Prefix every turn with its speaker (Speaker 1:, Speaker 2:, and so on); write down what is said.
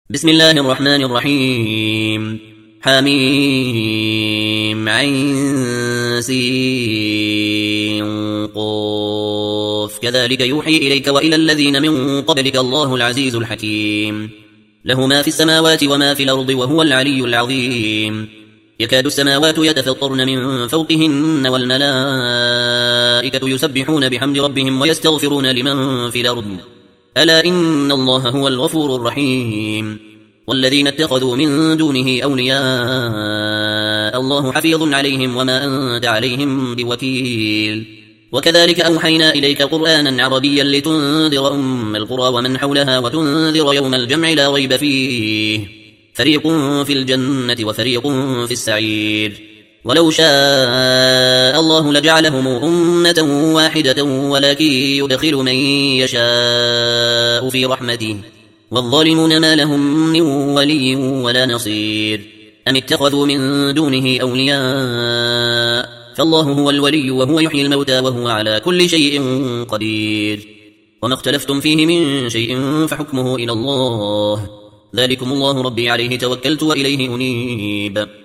Speaker 1: بسم الله الرحمن الرحيم. حميم عين سين قاف كذلك يوحي إليك وإلى الذين من قبلك الله العزيز الحكيم. له ما في السماوات وما في الأرض وهو العلي العظيم. يكاد السماوات يتفطرن من فوقهن والملائكة يسبحون بحمد ربهم ويستغفرون لمن في الأرض ألا إن الله هو الغفور الرحيم. والذين اتخذوا من دونه أولياء الله حفيظ عليهم وما أنت عليهم بوكيل. وكذلك أوحينا إليك قرآنا عربيا لتنذر أم القرى ومن حولها وتنذر يوم الجمع لا ريب فيه فريق في الجنة وفريق في السعير. ولو شاء الله لجعلهم أمة واحدة ولكن يدخل من يشاء في رحمته والظالمون ما لهم من ولي ولا نصير. أم اتخذوا من دونه أولياء فالله هو الولي وهو يحيي الموتى وهو على كل شيء قدير. وما اختلفتم فيه من شيء فحكمه إلى الله ذلكم الله ربي عليه توكلت وإليه أنيب.